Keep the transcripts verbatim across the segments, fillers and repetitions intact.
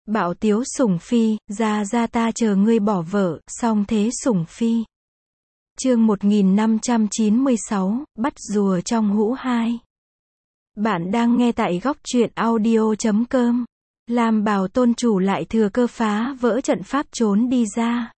Bảo Tiếu Sủng Phi, ra ra ta chờ ngươi bỏ vợ, song thế Sủng Phi. Chương một nghìn năm trăm chín mươi sáu, bắt rùa trong hũ hai. Bạn đang nghe tại góc truyện audio chấm com. Lam Bào tôn chủ lại thừa cơ phá vỡ trận pháp trốn đi ra.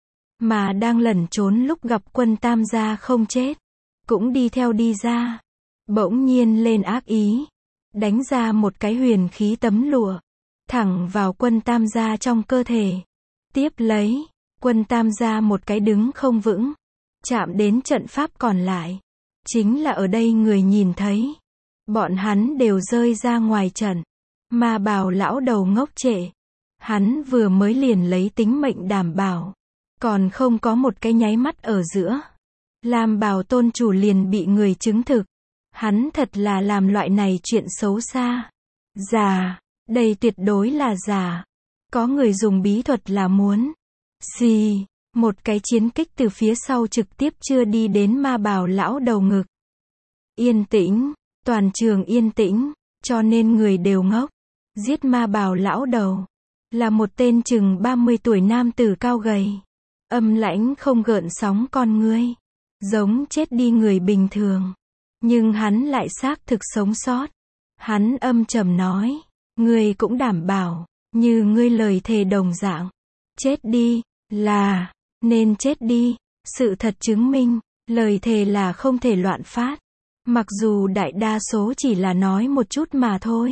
Mà đang lẩn trốn lúc gặp quân Tam gia không chết, cũng đi theo đi ra. Bỗng nhiên lên ác ý, đánh ra một cái huyền khí tấm lụa, thẳng vào quân Tam gia trong cơ thể. Tiếp lấy, quân Tam gia một cái đứng không vững, chạm đến trận pháp còn lại. Chính là ở đây người nhìn thấy. Bọn hắn đều rơi ra ngoài trận. Ma Bào lão đầu ngốc trệ. Hắn vừa mới liền lấy tính mệnh đảm bảo. Còn không có một cái nháy mắt ở giữa. Lam Bào tôn chủ liền bị người chứng thực. Hắn thật là làm loại này chuyện xấu xa. Giả. Đây tuyệt đối là giả. Có người dùng bí thuật là muốn. Xì. Một cái chiến kích từ phía sau trực tiếp chưa đi đến Ma Bào lão đầu ngực. Yên tĩnh. Toàn trường yên tĩnh. Cho nên người đều ngốc. Giết Ma Bào lão đầu. Là một tên chừng ba mươi tuổi nam tử cao gầy. Âm lãnh không gợn sóng con ngươi. Giống chết đi người bình thường. Nhưng hắn lại xác thực sống sót. Hắn âm trầm nói. Ngươi cũng đảm bảo. Như ngươi lời thề đồng dạng. Chết đi. Là. Nên chết đi. Sự thật chứng minh. Lời thề là không thể loạn phát. Mặc dù đại đa số chỉ là nói một chút mà thôi.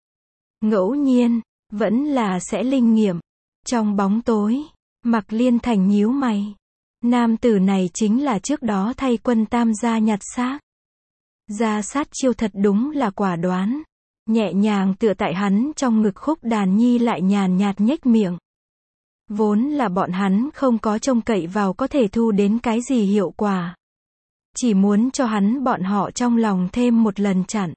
Ngẫu nhiên. Vẫn là sẽ linh nghiệm. Trong bóng tối. Mạc Liên Thành nhíu mày. Nam tử này chính là trước đó thay quân Tam gia nhặt xác. Ra sát chiêu thật đúng là quả đoán. Nhẹ nhàng tựa tại hắn trong ngực Khúc Đàn Nhi lại nhàn nhạt nhếch miệng. Vốn là bọn hắn không có trông cậy vào có thể thu đến cái gì hiệu quả. Chỉ muốn cho hắn bọn họ trong lòng thêm một lần chặn.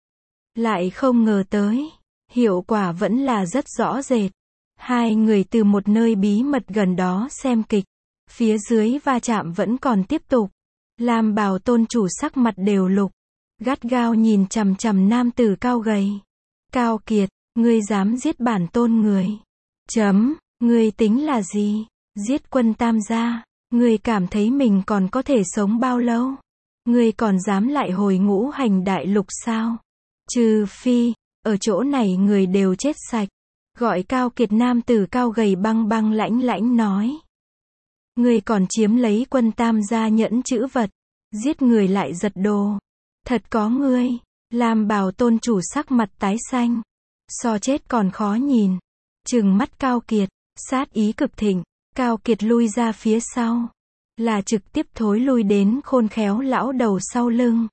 Lại không ngờ tới. Hiệu quả vẫn là rất rõ rệt. Hai người từ một nơi bí mật gần đó xem kịch. Phía dưới va chạm vẫn còn tiếp tục. Lam Bào tôn chủ sắc mặt đều lục. Gắt gao nhìn chằm chằm nam tử cao gầy. Cao Kiệt, ngươi dám giết bản tôn người. Chấm, ngươi tính là gì? Giết quân Tam gia. Ngươi cảm thấy mình còn có thể sống bao lâu? Ngươi còn dám lại hồi ngũ hành đại lục sao? Trừ phi, ở chỗ này người đều chết sạch. Gọi Cao Kiệt nam tử cao gầy băng băng lãnh lãnh nói. Ngươi còn chiếm lấy quân Tam gia nhẫn chữ vật. Giết người lại giật đồ. Thật có ngươi. Lam Bào tôn chủ sắc mặt tái xanh. So chết còn khó nhìn. Trừng mắt Cao Kiệt. Sát ý cực thịnh. Cao Kiệt lui ra phía sau. Là trực tiếp thối lui đến Khôn Khéo lão đầu sau lưng.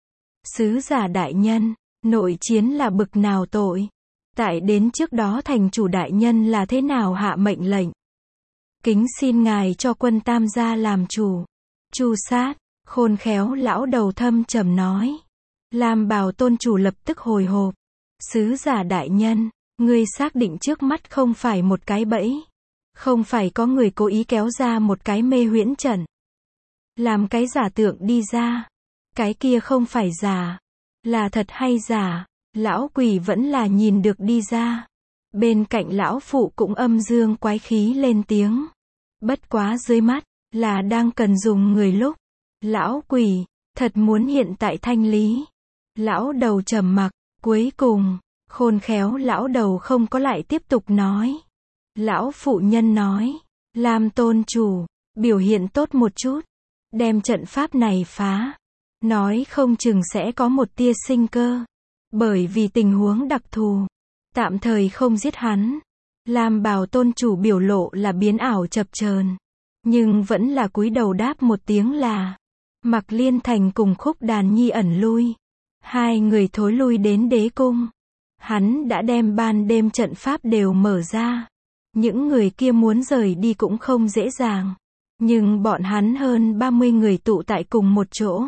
Sứ giả đại nhân. Nội chiến là bực nào tội. Tại đến trước đó thành chủ đại nhân là thế nào hạ mệnh lệnh. Kính xin ngài cho quân Tam gia làm chủ. Chu sát. Khôn Khéo lão đầu thâm trầm nói. Lam Bào tôn chủ lập tức hồi hộp. Sứ giả đại nhân. Ngươi xác định trước mắt không phải một cái bẫy. Không phải có người cố ý kéo ra một cái mê huyễn trận. Làm cái giả tượng đi ra. Cái kia không phải giả. Là thật hay giả. Lão quỷ vẫn là nhìn được đi ra. Bên cạnh lão phụ cũng âm dương quái khí lên tiếng. Bất quá dưới mắt. Là đang cần dùng người lúc. Lão quỷ. Thật muốn hiện tại thanh lý. Lão đầu trầm mặc. Cuối cùng. Khôn Khéo lão đầu không có lại tiếp tục nói. Lão phụ nhân nói. Lam tôn chủ. Biểu hiện tốt một chút. Đem trận pháp này phá. Nói không chừng sẽ có một tia sinh cơ. Bởi vì tình huống đặc thù. Tạm thời không giết hắn. Lam Bào tôn chủ biểu lộ là biến ảo chập chờn. Nhưng vẫn là cúi đầu đáp một tiếng là. Mạc Liên Thành cùng Khúc Đàn Nhi ẩn lui. Hai người thối lui đến đế cung. Hắn đã đem ban đêm trận pháp đều mở ra. Những người kia muốn rời đi cũng không dễ dàng. Nhưng bọn hắn hơn ba mươi người tụ tại cùng một chỗ.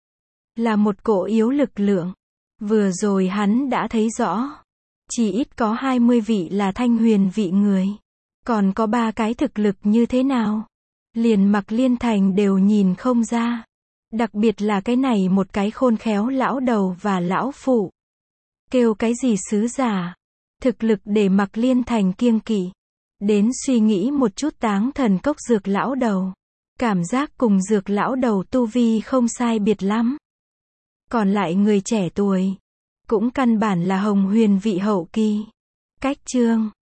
Là một cỗ yếu lực lượng. Vừa rồi hắn đã thấy rõ. Chỉ ít có hai mươi vị là thanh huyền vị người. Còn có ba cái thực lực như thế nào? Liền Mạc Liên Thành đều nhìn không ra. Đặc biệt là cái này một cái Khôn Khéo lão đầu và lão phụ. Kêu cái gì sứ giả? Thực lực để Mạc Liên Thành kiêng kỵ. Đến suy nghĩ một chút táng thần cốc Dược lão đầu. Cảm giác cùng Dược lão đầu tu vi không sai biệt lắm. Còn lại người trẻ tuổi, cũng căn bản là Hồng Huyền vị hậu kỳ. Cách chương